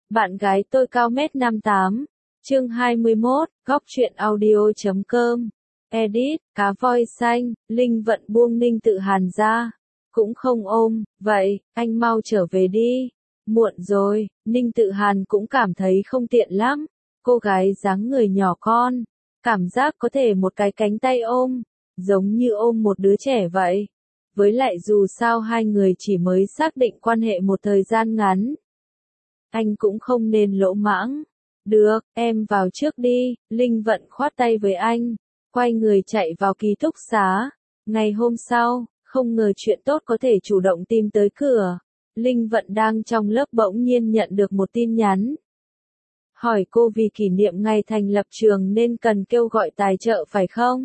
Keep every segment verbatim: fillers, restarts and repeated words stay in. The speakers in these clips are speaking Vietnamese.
Bạn gái tôi cao mét năm tám. Chương hai mươi mốt, góc truyện audio chấm com. Edit, cá voi xanh, Linh Vận buông Ninh Tự Hàn ra. Cũng không ôm, vậy, anh mau trở về đi. Muộn rồi, Ninh Tự Hàn cũng cảm thấy không tiện lắm. Cô gái dáng người nhỏ con. Cảm giác có thể một cái cánh tay ôm. Giống như ôm một đứa trẻ vậy. Với lại dù sao hai người chỉ mới xác định quan hệ một thời gian ngắn. Anh cũng không nên lỗ mãng. Được, em vào trước đi, Linh Vận khoát tay với anh. Quay người chạy vào ký túc xá. Ngày hôm sau, không ngờ chuyện tốt có thể chủ động tìm tới cửa. Linh Vận đang trong lớp bỗng nhiên nhận được một tin nhắn. Hỏi cô vì kỷ niệm ngày thành lập trường nên cần kêu gọi tài trợ phải không?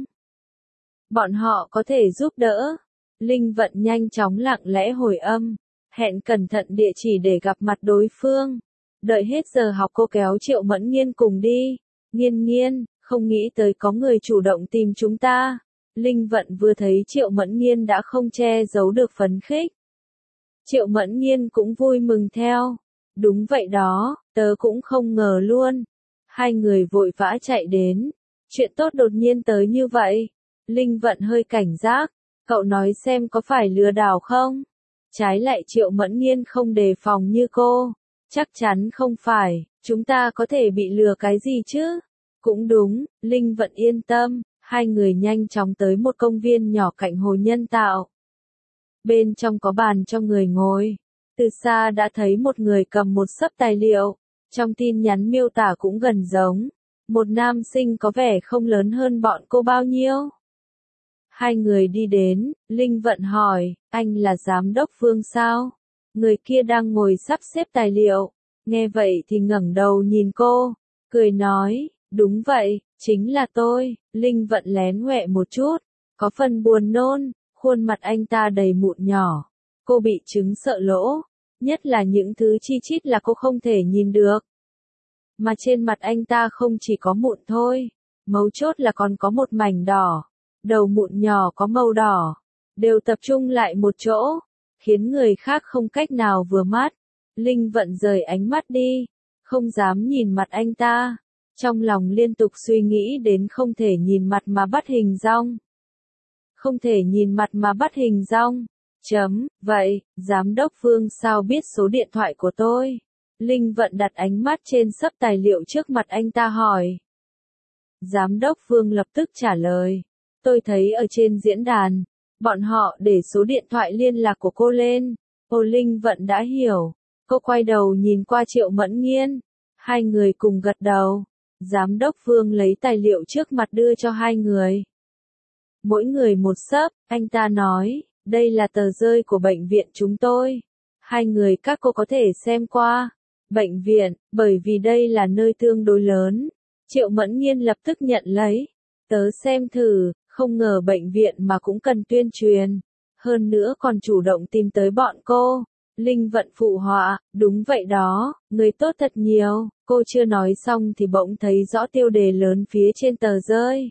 Bọn họ có thể giúp đỡ. Linh Vận nhanh chóng lặng lẽ hồi âm. Hẹn cẩn thận địa chỉ để gặp mặt đối phương. Đợi hết giờ học cô kéo Triệu Mẫn Nghiên cùng đi. Nghiên nghiên, không nghĩ tới có người chủ động tìm chúng ta. Linh Vận vừa thấy Triệu Mẫn Nghiên đã không che giấu được phấn khích. Triệu Mẫn Nghiên cũng vui mừng theo. Đúng vậy đó, tớ cũng không ngờ luôn. Hai người vội vã chạy đến. Chuyện tốt đột nhiên tới như vậy. Linh Vận hơi cảnh giác. Cậu nói xem có phải lừa đảo không? Trái lại Triệu Mẫn Nghiên không đề phòng như cô. Chắc chắn không phải, chúng ta có thể bị lừa cái gì chứ? Cũng đúng, Linh Vận yên tâm. Hai người nhanh chóng tới một công viên nhỏ cạnh hồ nhân tạo. Bên trong có bàn cho người ngồi. Từ xa đã thấy một người cầm một xấp tài liệu. Trong tin nhắn miêu tả cũng gần giống. Một nam sinh có vẻ không lớn hơn bọn cô bao nhiêu. Hai người đi đến, Linh Vận hỏi, anh là giám đốc Phương sao? Người kia đang ngồi sắp xếp tài liệu. Nghe vậy thì ngẩng đầu nhìn cô, cười nói, đúng vậy, chính là tôi. Linh Vận lén ngoẹ một chút, có phần buồn nôn, khuôn mặt anh ta đầy mụn nhỏ. Cô bị chứng sợ lỗ, nhất là những thứ chi chít là cô không thể nhìn được. Mà trên mặt anh ta không chỉ có mụn thôi, mấu chốt là còn có một mảnh đỏ. Đầu mụn nhỏ có màu đỏ, đều tập trung lại một chỗ, khiến người khác không cách nào vừa mắt. Linh Vận rời ánh mắt đi, không dám nhìn mặt anh ta. Trong lòng liên tục suy nghĩ đến không thể nhìn mặt mà bắt hình dong. Không thể nhìn mặt mà bắt hình dong. Chấm, vậy, giám đốc Phương sao biết số điện thoại của tôi? Linh Vận đặt ánh mắt trên xấp tài liệu trước mặt anh ta hỏi. Giám đốc Phương lập tức trả lời. Tôi thấy ở trên diễn đàn, bọn họ để số điện thoại liên lạc của cô lên. Ô Linh Vận đã hiểu. Cô quay đầu nhìn qua Triệu Mẫn Nghiên. Hai người cùng gật đầu. Giám đốc Phương lấy tài liệu trước mặt đưa cho hai người. Mỗi người một xấp, anh ta nói, đây là tờ rơi của bệnh viện chúng tôi. Hai người các cô có thể xem qua. Bệnh viện, bởi vì đây là nơi tương đối lớn. Triệu Mẫn Nghiên lập tức nhận lấy. Tớ xem thử. Không ngờ bệnh viện mà cũng cần tuyên truyền. Hơn nữa còn chủ động tìm tới bọn cô. Linh Vận phụ họa, đúng vậy đó, người tốt thật nhiều. Cô chưa nói xong thì bỗng thấy rõ tiêu đề lớn phía trên tờ rơi.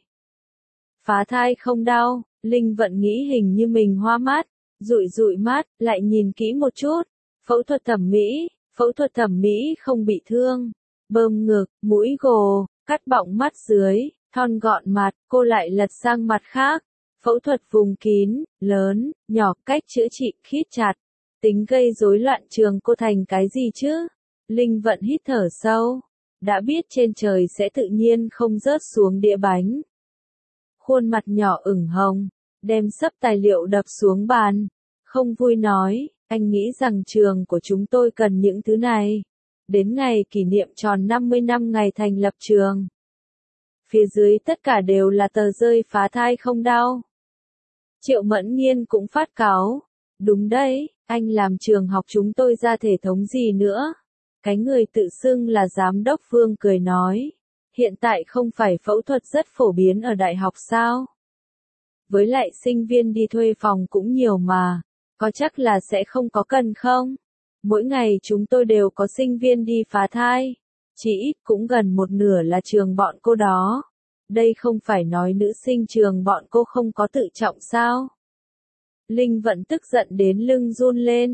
Phá thai không đau, Linh Vận nghĩ hình như mình hoa mắt. Dụi dụi mắt, lại nhìn kỹ một chút. Phẫu thuật thẩm mỹ, phẫu thuật thẩm mỹ không bị thương. Bơm ngực, mũi gồ, cắt bọng mắt dưới. Thon gọn mặt, cô lại lật sang mặt khác. Phẫu thuật vùng kín, lớn, nhỏ, cách chữa trị, khít chặt. Tính gây rối loạn trường cô thành cái gì chứ? Linh Vận hít thở sâu. Đã biết trên trời sẽ tự nhiên không rớt xuống đĩa bánh. Khuôn mặt nhỏ ửng hồng, đem xấp tài liệu đập xuống bàn. Không vui nói, anh nghĩ rằng trường của chúng tôi cần những thứ này. Đến ngày kỷ niệm tròn năm mươi năm ngày thành lập trường. Phía dưới tất cả đều là tờ rơi phá thai không đau. Triệu Mẫn Nghiên cũng phát cáu. Đúng đấy, anh làm trường học chúng tôi ra thể thống gì nữa? Cái người tự xưng là giám đốc Phương cười nói. Hiện tại không phải phẫu thuật rất phổ biến ở đại học sao? Với lại sinh viên đi thuê phòng cũng nhiều mà. Có chắc là sẽ không có cần không? Mỗi ngày chúng tôi đều có sinh viên đi phá thai. Chỉ ít cũng gần một nửa là trường bọn cô đó. Đây không phải nói nữ sinh trường bọn cô không có tự trọng sao? Linh Vận tức giận đến lưng run lên.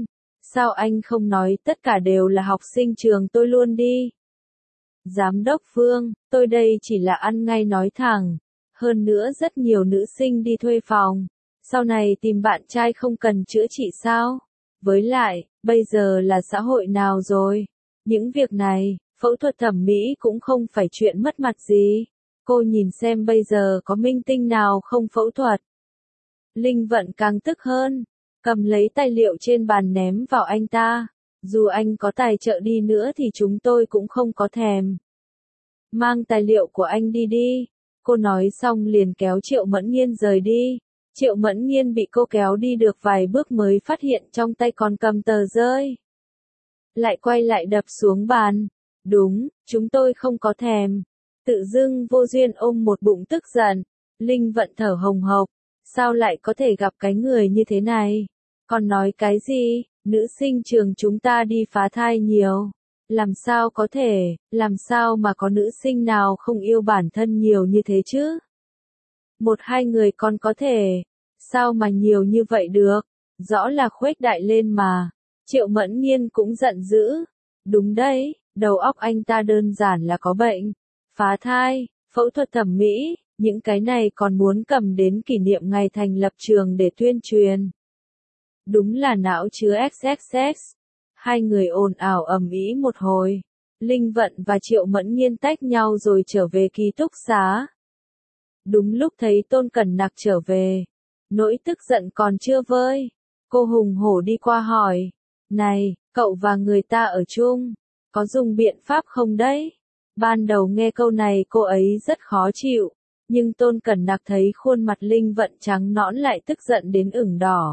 Sao anh không nói tất cả đều là học sinh trường tôi luôn đi? Giám đốc Phương, tôi đây chỉ là ăn ngay nói thẳng. Hơn nữa rất nhiều nữ sinh đi thuê phòng. Sau này tìm bạn trai không cần chữa trị sao? Với lại, bây giờ là xã hội nào rồi? Những việc này, phẫu thuật thẩm mỹ cũng không phải chuyện mất mặt gì. Cô nhìn xem bây giờ có minh tinh nào không phẫu thuật. Linh Vận càng tức hơn, cầm lấy tài liệu trên bàn ném vào anh ta. Dù anh có tài trợ đi nữa thì chúng tôi cũng không có thèm. Mang tài liệu của anh đi đi. Cô nói xong liền kéo Triệu Mẫn Nghiên rời đi. Triệu Mẫn Nghiên bị cô kéo đi được vài bước mới phát hiện trong tay còn cầm tờ rơi. Lại quay lại đập xuống bàn. Đúng, chúng tôi không có thèm. Tự dưng vô duyên ôm một bụng tức giận. Linh Vận thở hồng hộc. Sao lại có thể gặp cái người như thế này? Còn nói cái gì? Nữ sinh trường chúng ta đi phá thai nhiều. Làm sao có thể, làm sao mà có nữ sinh nào không yêu bản thân nhiều như thế chứ? Một hai người còn có thể. Sao mà nhiều như vậy được? Rõ là khuếch đại lên mà. Triệu Mẫn Nghiên cũng giận dữ. Đúng đấy, đầu óc anh ta đơn giản là có bệnh. Phá thai, phẫu thuật thẩm mỹ, những cái này còn muốn cầm đến kỷ niệm ngày thành lập trường để tuyên truyền. Đúng là não chứa ích ích ích. Hai người ồn ào ầm ĩ một hồi. Linh Vận và Triệu Mẫn Nghiên tách nhau rồi trở về ký túc xá. Đúng lúc thấy Tôn Cẩn Nặc trở về. Nỗi tức giận còn chưa vơi. Cô hùng hổ đi qua hỏi. Này, cậu và người ta ở chung. Có dùng biện pháp không đấy? Ban đầu nghe câu này cô ấy rất khó chịu. Nhưng Tôn Cẩn Nặc thấy khuôn mặt Linh Vận trắng nõn lại tức giận đến ửng đỏ.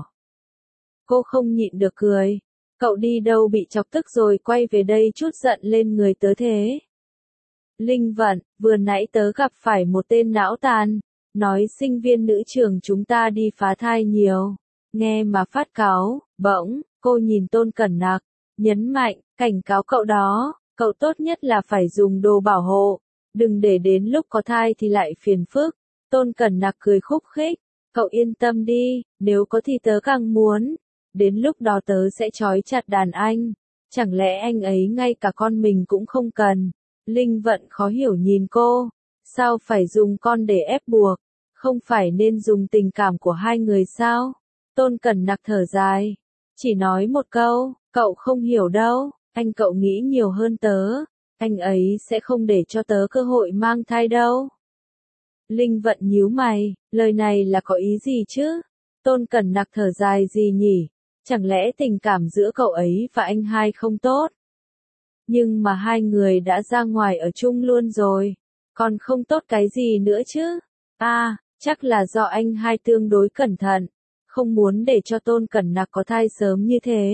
Cô không nhịn được cười. Cậu đi đâu bị chọc tức rồi quay về đây chút giận lên người tớ thế? Linh Vận, vừa nãy tớ gặp phải một tên não tàn. Nói sinh viên nữ trường chúng ta đi phá thai nhiều. Nghe mà phát cáu, bỗng, cô nhìn Tôn Cẩn Nặc. Nhấn mạnh, cảnh cáo cậu đó, cậu tốt nhất là phải dùng đồ bảo hộ. Đừng để đến lúc có thai thì lại phiền phức. Tôn Cẩn Nặc cười khúc khích. Cậu yên tâm đi, nếu có thì tớ càng muốn. Đến lúc đó tớ sẽ trói chặt đàn anh. Chẳng lẽ anh ấy ngay cả con mình cũng không cần? Linh Vận khó hiểu nhìn cô. Sao phải dùng con để ép buộc? Không phải nên dùng tình cảm của hai người sao? Tôn Cẩn Nặc thở dài. Chỉ nói một câu, cậu không hiểu đâu. Anh cậu nghĩ nhiều hơn tớ. Anh ấy sẽ không để cho tớ cơ hội mang thai đâu. Linh Vận nhíu mày, lời này là có ý gì chứ? Tôn Cẩn Nặc thở dài gì nhỉ? Chẳng lẽ tình cảm giữa cậu ấy và anh hai không tốt? Nhưng mà hai người đã ra ngoài ở chung luôn rồi. Còn không tốt cái gì nữa chứ? À, chắc là do anh hai tương đối cẩn thận. Không muốn để cho Tôn Cẩn Nặc có thai sớm như thế.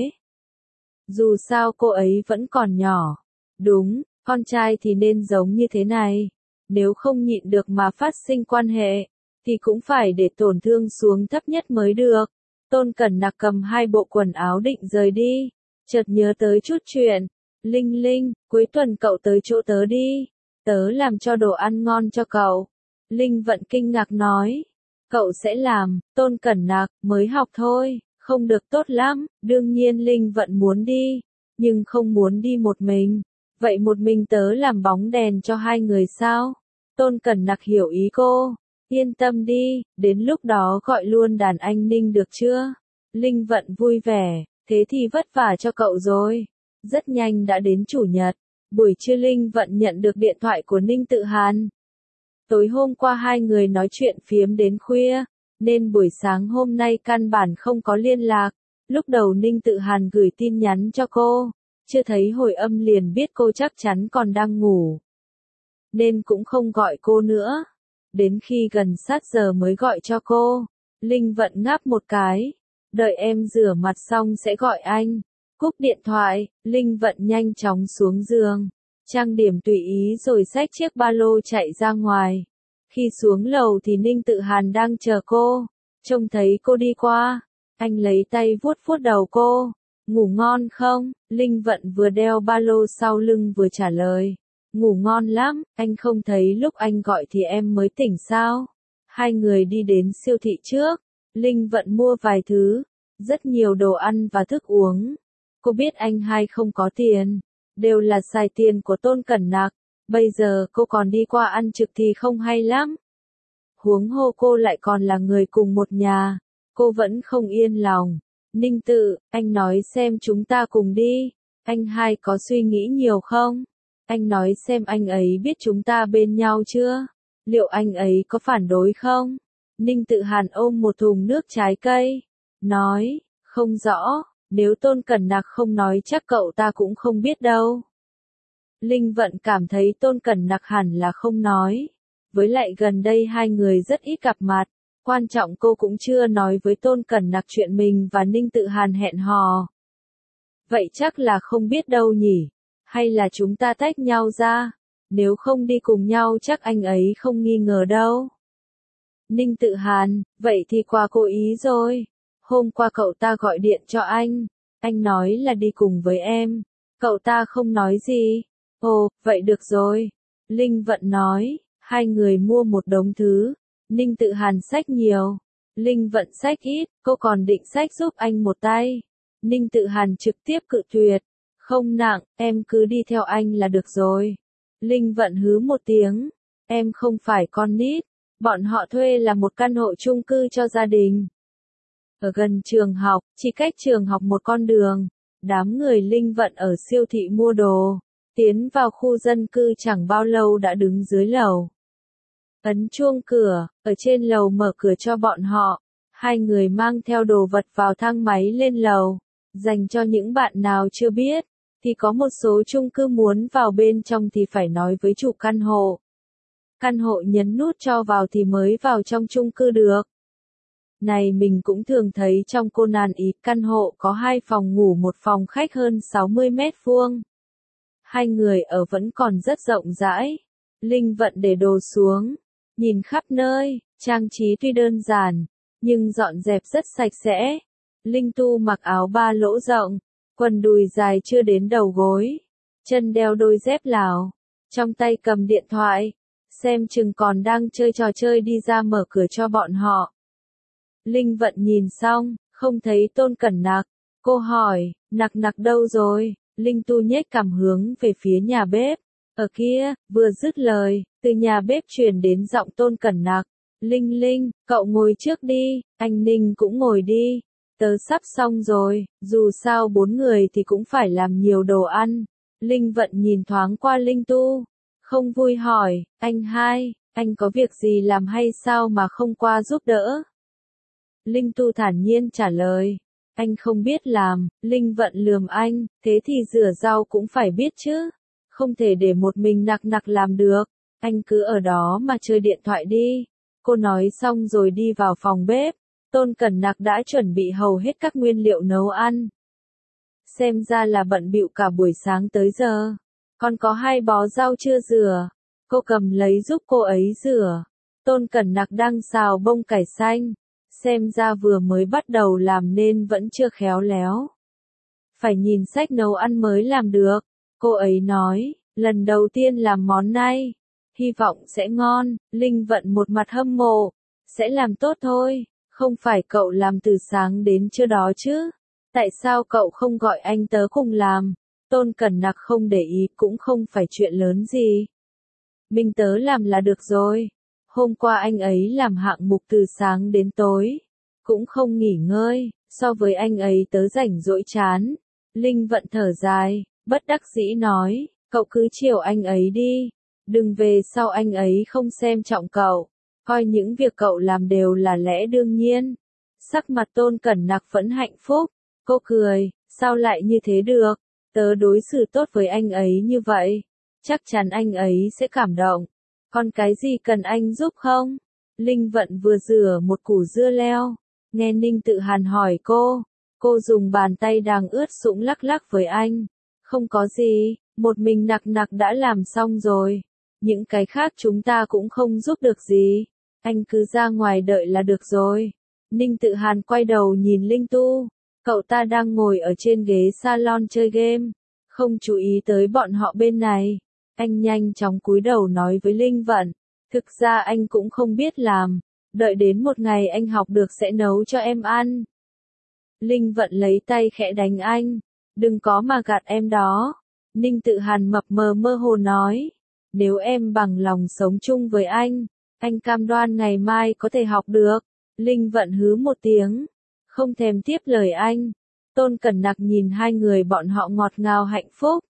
Dù sao cô ấy vẫn còn nhỏ. Đúng, con trai thì nên giống như thế này. Nếu không nhịn được mà phát sinh quan hệ, thì cũng phải để tổn thương xuống thấp nhất mới được. Tôn Cẩn Nặc cầm hai bộ quần áo định rời đi. Chợt nhớ tới chút chuyện. Linh Linh, cuối tuần cậu tới chỗ tớ đi. Tớ làm cho đồ ăn ngon cho cậu. Linh Vận kinh ngạc nói. Cậu sẽ làm, Tôn Cẩn Nặc, mới học thôi, không được tốt lắm. Đương nhiên Linh Vận muốn đi, nhưng không muốn đi một mình. Vậy một mình tớ làm bóng đèn cho hai người sao? Tôn Cẩn Nặc hiểu ý cô. Yên tâm đi, đến lúc đó gọi luôn đàn anh Ninh được chưa? Linh Vận vui vẻ, thế thì vất vả cho cậu rồi. Rất nhanh đã đến chủ nhật. Buổi trưa Linh Vận nhận được điện thoại của Ninh Tự Hàn. Tối hôm qua hai người nói chuyện phiếm đến khuya, nên buổi sáng hôm nay căn bản không có liên lạc. Lúc đầu Ninh Tự Hàn gửi tin nhắn cho cô, chưa thấy hồi âm liền biết cô chắc chắn còn đang ngủ. Nên cũng không gọi cô nữa. Đến khi gần sát giờ mới gọi cho cô. Linh Vận ngáp một cái. Đợi em rửa mặt xong sẽ gọi anh. Cúp điện thoại, Linh Vận nhanh chóng xuống giường. Trang điểm tùy ý rồi xách chiếc ba lô chạy ra ngoài. Khi xuống lầu thì Ninh Tự Hàn đang chờ cô. Trông thấy cô đi qua. Anh lấy tay vuốt vuốt đầu cô. Ngủ ngon không? Linh Vận vừa đeo ba lô sau lưng vừa trả lời. Ngủ ngon lắm, anh không thấy lúc anh gọi thì em mới tỉnh sao? Hai người đi đến siêu thị trước. Linh Vận mua vài thứ. Rất nhiều đồ ăn và thức uống. Cô biết anh hai không có tiền, đều là xài tiền của Tôn Cẩn Nặc, bây giờ cô còn đi qua ăn trực thì không hay lắm. Huống hồ cô lại còn là người cùng một nhà, cô vẫn không yên lòng. Ninh Tự, anh nói xem chúng ta cùng đi, anh hai có suy nghĩ nhiều không? Anh nói xem anh ấy biết chúng ta bên nhau chưa? Liệu anh ấy có phản đối không? Ninh Tự Hàn ôm một thùng nước trái cây, nói, không rõ, nếu Tôn Cẩn Nặc không nói chắc cậu ta cũng không biết đâu. Linh Vận cảm thấy Tôn Cẩn Nặc hẳn là không nói, với lại gần đây hai người rất ít gặp mặt, quan trọng cô cũng chưa nói với Tôn Cẩn Nặc chuyện mình và Ninh Tự Hàn hẹn hò. Vậy chắc là không biết đâu nhỉ, hay là chúng ta tách nhau ra, nếu không đi cùng nhau chắc anh ấy không nghi ngờ đâu. Ninh Tự Hàn, vậy thì qua cố ý rồi, hôm qua cậu ta gọi điện cho anh, anh nói là đi cùng với em, cậu ta không nói gì. Ồ, vậy được rồi. Linh Vận nói, hai người mua một đống thứ, Ninh Tự Hàn xách nhiều, Linh Vận xách ít, cô còn định xách giúp anh một tay. Ninh Tự Hàn trực tiếp cự tuyệt, không nặng, em cứ đi theo anh là được rồi. Linh Vận hứ một tiếng, em không phải con nít, bọn họ thuê là một căn hộ chung cư cho gia đình. Ở gần trường học, chỉ cách trường học một con đường, đám người Linh Vận ở siêu thị mua đồ, tiến vào khu dân cư chẳng bao lâu đã đứng dưới lầu. Ấn chuông cửa, ở trên lầu mở cửa cho bọn họ, hai người mang theo đồ vật vào thang máy lên lầu, dành cho những bạn nào chưa biết, thì có một số chung cư muốn vào bên trong thì phải nói với chủ căn hộ. Căn hộ nhấn nút cho vào thì mới vào trong chung cư được. Này mình cũng thường thấy trong Conan ý, căn hộ có hai phòng ngủ một phòng khách hơn sáu mươi mét vuông. Hai người ở vẫn còn rất rộng rãi. Linh Vận để đồ xuống, nhìn khắp nơi, trang trí tuy đơn giản, nhưng dọn dẹp rất sạch sẽ. Linh Tu mặc áo ba lỗ rộng, quần đùi dài chưa đến đầu gối, chân đeo đôi dép Lào, trong tay cầm điện thoại, xem chừng còn đang chơi trò chơi đi ra mở cửa cho bọn họ. Linh Vận nhìn xong, không thấy Tôn Cẩn Nặc, cô hỏi, Nặc Nặc đâu rồi? Linh Tu nhếch cằm hướng về phía nhà bếp, ở kia, vừa dứt lời, từ nhà bếp truyền đến giọng Tôn Cẩn Nặc, Linh Linh, cậu ngồi trước đi, anh Ninh cũng ngồi đi, tớ sắp xong rồi, dù sao bốn người thì cũng phải làm nhiều đồ ăn. Linh Vận nhìn thoáng qua Linh Tu, không vui hỏi, anh hai, anh có việc gì làm hay sao mà không qua giúp đỡ? Linh Tu thản nhiên trả lời, anh không biết làm. Linh Vận lườm anh, thế thì rửa rau cũng phải biết chứ, không thể để một mình Nặc Nặc làm được, anh cứ ở đó mà chơi điện thoại đi. Cô nói xong rồi đi vào phòng bếp, Tôn Cẩn Nặc đã chuẩn bị hầu hết các nguyên liệu nấu ăn. Xem ra là bận bịu cả buổi sáng tới giờ, còn có hai bó rau chưa rửa, cô cầm lấy giúp cô ấy rửa. Tôn Cẩn Nặc đang xào bông cải xanh, xem ra vừa mới bắt đầu làm nên vẫn chưa khéo léo. Phải nhìn sách nấu ăn mới làm được, cô ấy nói, lần đầu tiên làm món này, hy vọng sẽ ngon. Linh Vận một mặt hâm mộ, sẽ làm tốt thôi, không phải cậu làm từ sáng đến trưa đó chứ, tại sao cậu không gọi anh tớ cùng làm? Tôn Cẩn Nặc không để ý, cũng không phải chuyện lớn gì, mình tớ làm là được rồi. Hôm qua anh ấy làm hạng mục từ sáng đến tối, cũng không nghỉ ngơi, so với anh ấy tớ rảnh rỗi chán. Linh Vận thở dài, bất đắc dĩ nói, cậu cứ chiều anh ấy đi, đừng về sau anh ấy không xem trọng cậu, coi những việc cậu làm đều là lẽ đương nhiên. Sắc mặt Tôn Cẩn Nặc vẫn hạnh phúc, cô cười, sao lại như thế được, tớ đối xử tốt với anh ấy như vậy, chắc chắn anh ấy sẽ cảm động. Còn cái gì cần anh giúp không? Linh Vận vừa rửa một củ dưa leo, nghe Ninh Tự Hàn hỏi cô, cô dùng bàn tay đang ướt sũng lắc lắc với anh, không có gì, một mình Nặc Nặc đã làm xong rồi, những cái khác chúng ta cũng không giúp được gì, anh cứ ra ngoài đợi là được rồi. Ninh Tự Hàn quay đầu nhìn Linh Tu, cậu ta đang ngồi ở trên ghế salon chơi game, không chú ý tới bọn họ bên này. Anh nhanh chóng cúi đầu nói với Linh Vận, thực ra anh cũng không biết làm, đợi đến một ngày anh học được sẽ nấu cho em ăn. Linh Vận lấy tay khẽ đánh anh, Đừng có mà gạt em đó. Ninh Tự Hàn mập mờ mơ hồ nói. Nếu em bằng lòng sống chung với anh, anh cam đoan ngày mai có thể học được. Linh Vận hứ một tiếng, không thèm tiếp lời anh. Tôn Cẩn Nặc nhìn hai người bọn họ ngọt ngào hạnh phúc.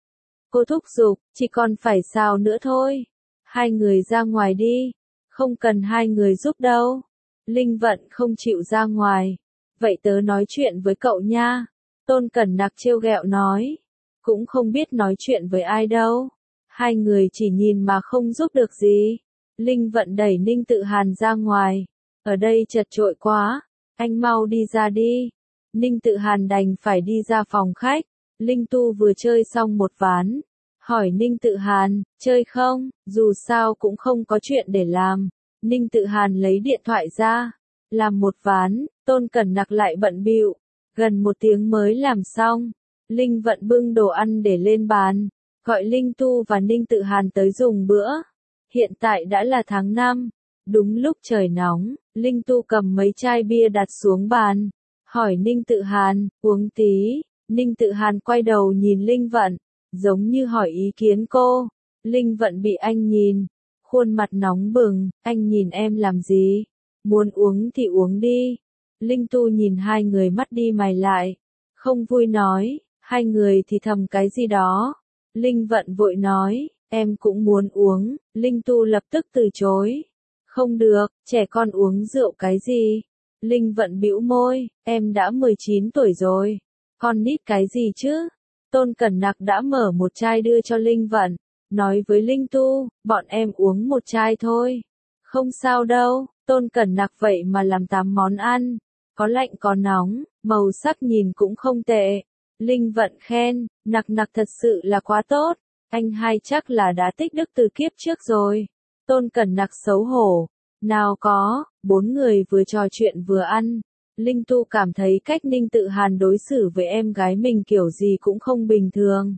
Cô thúc giục, chỉ còn phải sao nữa thôi. Hai người ra ngoài đi, không cần hai người giúp đâu. Linh Vận không chịu ra ngoài. Vậy tớ nói chuyện với cậu nha. Tôn Cẩn Nặc trêu ghẹo nói. Cũng không biết nói chuyện với ai đâu. Hai người chỉ nhìn mà không giúp được gì. Linh Vận đẩy Ninh Tự Hàn ra ngoài. Ở đây chật chội quá, anh mau đi ra đi. Ninh Tự Hàn đành phải đi ra phòng khách. Linh Tu vừa chơi xong một ván. Hỏi Ninh Tự Hàn, chơi không? Dù sao cũng không có chuyện để làm. Ninh Tự Hàn lấy điện thoại ra. Làm một ván, Tôn Cẩn Nặc lại bận bịu. Gần một tiếng mới làm xong. Linh Vận bưng đồ ăn để lên bàn. Gọi Linh Tu và Ninh Tự Hàn tới dùng bữa. Hiện tại đã là tháng năm. Đúng lúc trời nóng, Linh Tu cầm mấy chai bia đặt xuống bàn. Hỏi Ninh Tự Hàn, uống tí. Ninh Tự Hàn quay đầu nhìn Linh Vận, giống như hỏi ý kiến cô. Linh Vận bị anh nhìn, khuôn mặt nóng bừng, anh nhìn em làm gì? Muốn uống thì uống đi. Linh Tu nhìn hai người mắt đi mày lại, không vui nói, hai người thì thầm cái gì đó. Linh Vận vội nói, em cũng muốn uống. Linh Tu lập tức từ chối. Không được, trẻ con uống rượu cái gì? Linh Vận bĩu môi, em đã mười chín tuổi rồi. Con nít cái gì chứ? Tôn Cẩn Nặc đã mở một chai đưa cho Linh Vận. Nói với Linh Tu, bọn em uống một chai thôi. Không sao đâu, Tôn Cẩn Nặc vậy mà làm tám món ăn. Có lạnh có nóng, màu sắc nhìn cũng không tệ. Linh Vận khen, Nặc Nặc thật sự là quá tốt. Anh hai chắc là đã tích đức từ kiếp trước rồi. Tôn Cẩn Nặc xấu hổ. Nào có, bốn người vừa trò chuyện vừa ăn. Linh Tu cảm thấy cách Ninh Tự Hàn đối xử với em gái mình kiểu gì cũng không bình thường.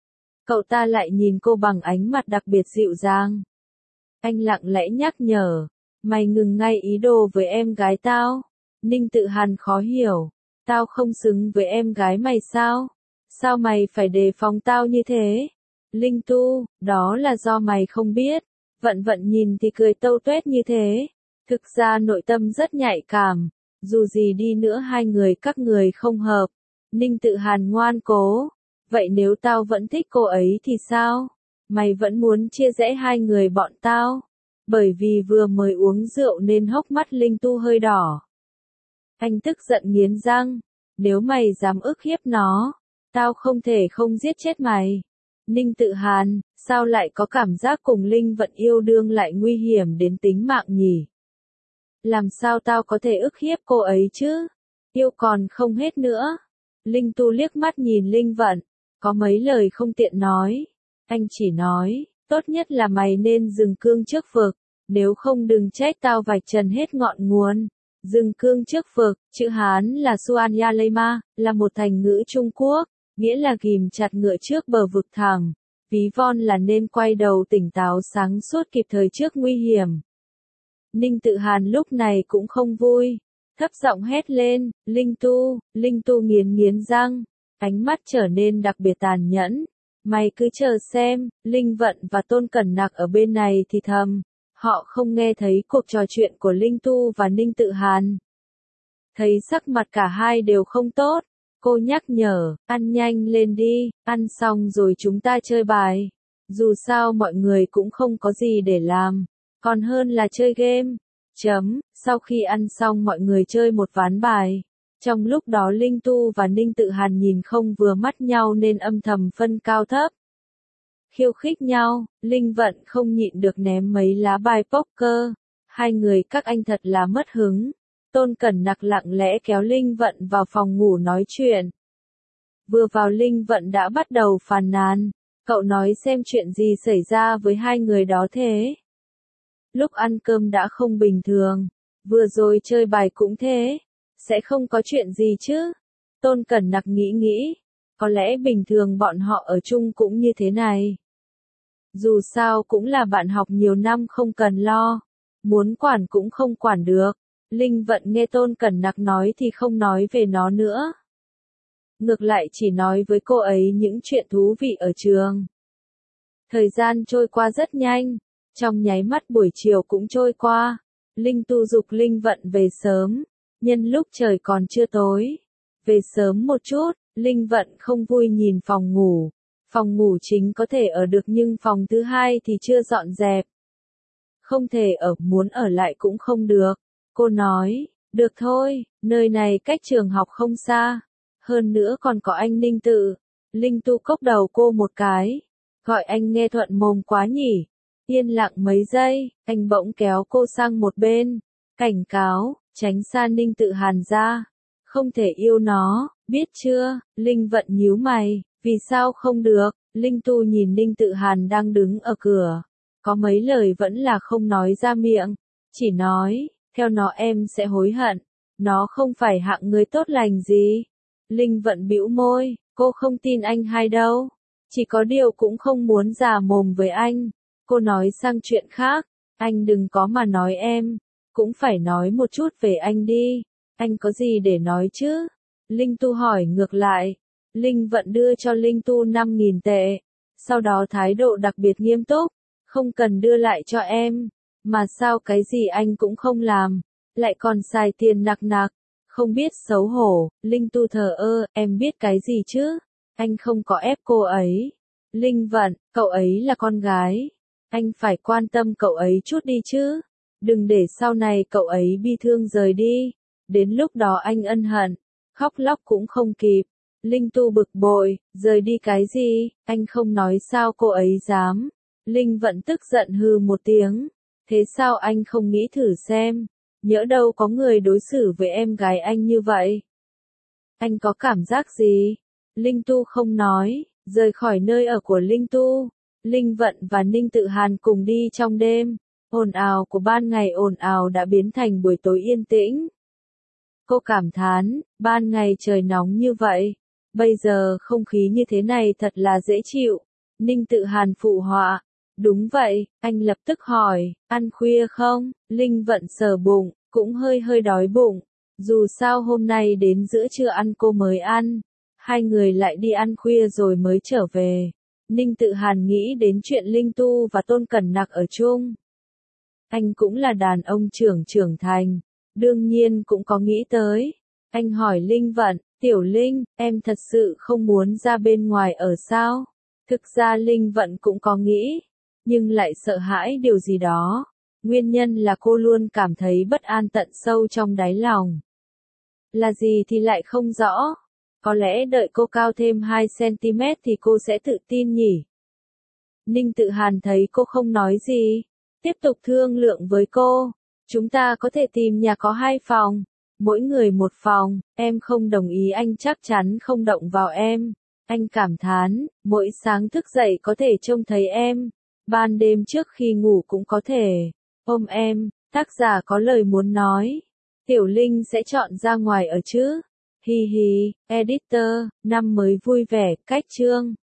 Cậu ta lại nhìn cô bằng ánh mặt đặc biệt dịu dàng. Anh lặng lẽ nhắc nhở, mày ngừng ngay ý đồ với em gái tao. Ninh Tự Hàn khó hiểu, tao không xứng với em gái mày sao? Sao mày phải đề phòng tao như thế? Linh Tu, đó là do mày không biết. Vận Vận nhìn thì cười tâu tuét như thế. Thực ra nội tâm rất nhạy cảm. Dù gì đi nữa hai người các người không hợp. Ninh Tự Hàn ngoan cố. Vậy nếu tao vẫn thích cô ấy thì sao? Mày vẫn muốn chia rẽ hai người bọn tao. Bởi vì vừa mới uống rượu nên hốc mắt Linh Tu hơi đỏ. Anh tức giận nghiến răng. Nếu mày dám ức hiếp nó, tao không thể không giết chết mày. Ninh Tự Hàn, sao lại có cảm giác cùng Linh Vận yêu đương lại nguy hiểm đến tính mạng nhỉ? Làm sao tao có thể ức hiếp cô ấy chứ? Yêu còn không hết nữa. Linh Tu liếc mắt nhìn Linh Vận, có mấy lời không tiện nói. Anh chỉ nói, tốt nhất là mày nên dừng cương trước vực, nếu không đừng trách tao vạch trần hết ngọn nguồn. Dừng cương trước vực, chữ Hán là Suanyalema, là một thành ngữ Trung Quốc, nghĩa là ghìm chặt ngựa trước bờ vực thẳm. Ví von là nên quay đầu tỉnh táo sáng suốt kịp thời trước nguy hiểm. Ninh Tự Hàn lúc này cũng không vui, thấp giọng hét lên, Linh Tu, Linh Tu nghiến nghiến răng, ánh mắt trở nên đặc biệt tàn nhẫn. Mày cứ chờ xem, Linh Vận và Tôn Cẩn Nặc ở bên này thì thầm, họ không nghe thấy cuộc trò chuyện của Linh Tu và Ninh Tự Hàn. Thấy sắc mặt cả hai đều không tốt, cô nhắc nhở, ăn nhanh lên đi, ăn xong rồi chúng ta chơi bài. Dù sao mọi người cũng không có gì để làm, còn hơn là chơi game. Chấm, sau khi ăn xong mọi người chơi một ván bài. Trong lúc đó Linh Tu và Ninh Tự Hàn nhìn không vừa mắt nhau nên âm thầm phân cao thấp. Khiêu khích nhau, Linh Vận không nhịn được ném mấy lá bài poker. Hai người các anh thật là mất hứng. Tôn Cẩn Nặc lặng lẽ kéo Linh Vận vào phòng ngủ nói chuyện. Vừa vào Linh Vận đã bắt đầu phàn nàn. Cậu nói xem chuyện gì xảy ra với hai người đó thế. Lúc ăn cơm đã không bình thường. Vừa rồi chơi bài cũng thế. Sẽ không có chuyện gì chứ. Tôn Cẩn Nặc nghĩ nghĩ. Có lẽ bình thường bọn họ ở chung cũng như thế này. Dù sao cũng là bạn học nhiều năm không cần lo. Muốn quản cũng không quản được. Linh Vận nghe Tôn Cẩn Nặc nói thì không nói về nó nữa. ngược lại chỉ nói với cô ấy những chuyện thú vị ở trường. Thời gian trôi qua rất nhanh, trong nháy mắt buổi chiều cũng trôi qua. Linh Tu giục Linh Vận về sớm, nhân lúc trời còn chưa tối. Về sớm một chút, Linh Vận không vui nhìn phòng ngủ. Phòng ngủ chính có thể ở được nhưng phòng thứ hai thì chưa dọn dẹp. Không thể ở, muốn ở lại cũng không được. Cô nói, được thôi, nơi này cách trường học không xa. Hơn nữa còn có anh Ninh Tự. Linh Tu cốc đầu cô một cái. Gọi anh nghe thuận mồm quá nhỉ. Yên lặng mấy giây, anh bỗng kéo cô sang một bên. Cảnh cáo, tránh xa Ninh Tự Hàn ra. Không thể yêu nó, biết chưa? Linh Vận nhíu mày, vì sao không được? Linh Tu nhìn Ninh Tự Hàn đang đứng ở cửa. Có mấy lời vẫn là không nói ra miệng. Chỉ nói, theo nó em sẽ hối hận. Nó không phải hạng người tốt lành gì. Linh Vận bĩu môi, cô không tin anh hay đâu. Chỉ có điều cũng không muốn già mồm với anh. Cô nói sang chuyện khác, anh đừng có mà nói em. Cũng phải nói một chút về anh đi. Anh có gì để nói chứ? Linh Tu hỏi ngược lại. Linh Vận đưa cho Linh Tu năm nghìn tệ. Sau đó thái độ đặc biệt nghiêm túc. Không cần đưa lại cho em. Mà sao cái gì anh cũng không làm. Lại còn xài tiền nặc nặc. Không biết xấu hổ. Linh Tu thờ ơ, em biết cái gì chứ? Anh không có ép cô ấy. Linh Vận, cậu ấy là con gái. Anh phải quan tâm cậu ấy chút đi chứ. Đừng để sau này cậu ấy bi thương rời đi. Đến lúc đó anh ân hận. Khóc lóc cũng không kịp. Linh Tu bực bội, rời đi cái gì, anh không nói sao cô ấy dám. Linh Vận tức giận hừ một tiếng. Thế sao anh không nghĩ thử xem, nhỡ đâu có người đối xử với em gái anh như vậy. Anh có cảm giác gì? Linh Tu không nói, rời khỏi nơi ở của Linh Tu. Linh Vận và Ninh Tự Hàn cùng đi trong đêm. Ồn ào của ban ngày ồn ào đã biến thành buổi tối yên tĩnh. Cô cảm thán, ban ngày trời nóng như vậy. Bây giờ không khí như thế này thật là dễ chịu. Ninh Tự Hàn phụ họa. Đúng vậy, anh lập tức hỏi, ăn khuya không? Linh Vận sờ bụng, cũng hơi hơi đói bụng. Dù sao hôm nay đến giữa trưa ăn cô mới ăn. Hai người lại đi ăn khuya rồi mới trở về. Ninh Tự Hàn nghĩ đến chuyện Linh Tu và Tôn Cẩn Nặc ở chung. Anh cũng là đàn ông trưởng trưởng thành. Đương nhiên cũng có nghĩ tới. Anh hỏi Linh Vận, Tiểu Linh, em thật sự không muốn ra bên ngoài ở sao? Thực ra Linh Vận cũng có nghĩ, nhưng lại sợ hãi điều gì đó. Nguyên nhân là cô luôn cảm thấy bất an tận sâu trong đáy lòng. Là gì thì lại không rõ. Có lẽ đợi cô cao thêm hai xăng-ti-mét thì cô sẽ tự tin nhỉ. Ninh Tự Hàn thấy cô không nói gì. Tiếp tục thương lượng với cô. Chúng ta có thể tìm nhà có hai phòng. Mỗi người một phòng. Em không đồng ý anh chắc chắn không động vào em. Anh cảm thán, mỗi sáng thức dậy có thể trông thấy em. Ban đêm trước khi ngủ cũng có thể ôm em. Tác giả có lời muốn nói. Tiểu Linh sẽ chọn ra ngoài ở chứ. Hi hi, editor, năm mới vui vẻ, cách chương.